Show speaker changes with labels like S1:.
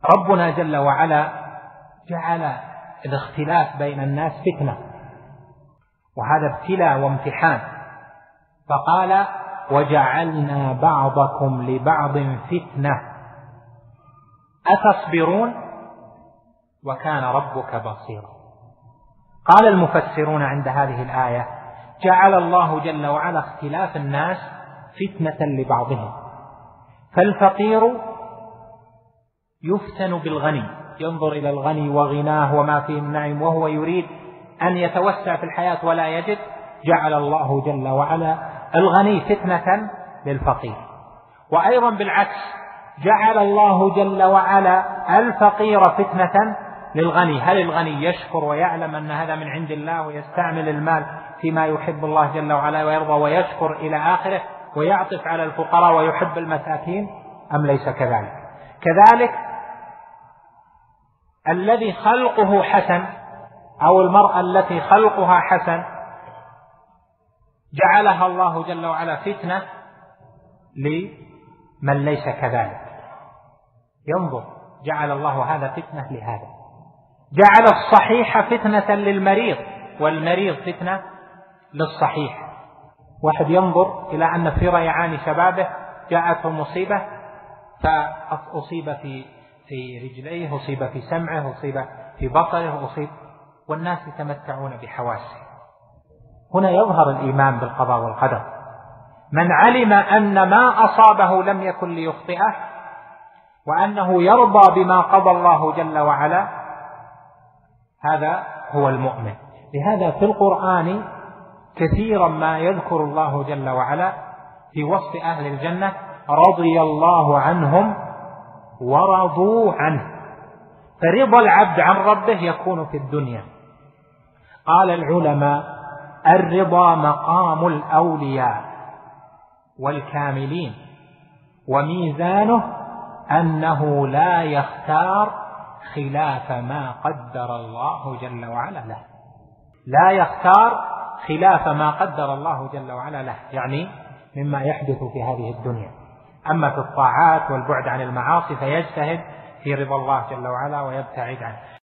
S1: ربنا جل وعلا جعل الاختلاف بين الناس فتنة، وهذا ابتلاء وامتحان، فقال وجعلنا بعضكم لبعض فتنة أتصبرون وكان ربك بصيرا. قال المفسرون عند هذه الآية جعل الله جل وعلا اختلاف الناس فتنة لبعضهم، فالفقير يفتن بالغني، ينظر إلى الغني وغناه وما فيه من نعيم وهو يريد أن يتوسع في الحياة ولا يجد، جعل الله جل وعلا الغني فتنة للفقير. وأيضا بالعكس جعل الله جل وعلا الفقير فتنة للغني. هل الغني يشكر ويعلم أن هذا من عند الله ويستعمل المال فيما يحب الله جل وعلا ويرضى ويشكر إلى آخره ويعطف على الفقراء ويحب المساكين، أم ليس كذلك؟ كذلك الذي خلقه حسن أو المرأة التي خلقها حسن جعلها الله جل وعلا فتنة لمن ليس كذلك. ينظر، جعل الله هذا فتنة لهذا. جعل الصحيح فتنة للمريض والمريض فتنة للصحيح. واحد ينظر إلى أن في ريعان شبابه جاءته مصيبة، فأصيب في رجليه، أصيب في سمعه، أصيب في بصره، والناس يتمتعون بحواسه. هنا يظهر الإيمان بالقضاء والقدر. من علم أن ما أصابه لم يكن ليخطئه وأنه يرضى بما قضى الله جل وعلا، هذا هو المؤمن. لهذا في القرآن كثيرا ما يذكر الله جل وعلا في وصف أهل الجنة رضي الله عنهم ورضوا عنه. فرضا العبد عن ربه يكون في الدنيا. قال العلماء الرضا مقام الأولياء والكاملين، وميزانه أنه لا يختار خلاف ما قدر الله جل وعلا له. لا يختار خلاف ما قدر الله جل وعلا له، يعني مما يحدث في هذه الدنيا. أما في الطاعات والبعد عن المعاصي فيجتهد في رضا الله جل وعلا ويبتعد عنه.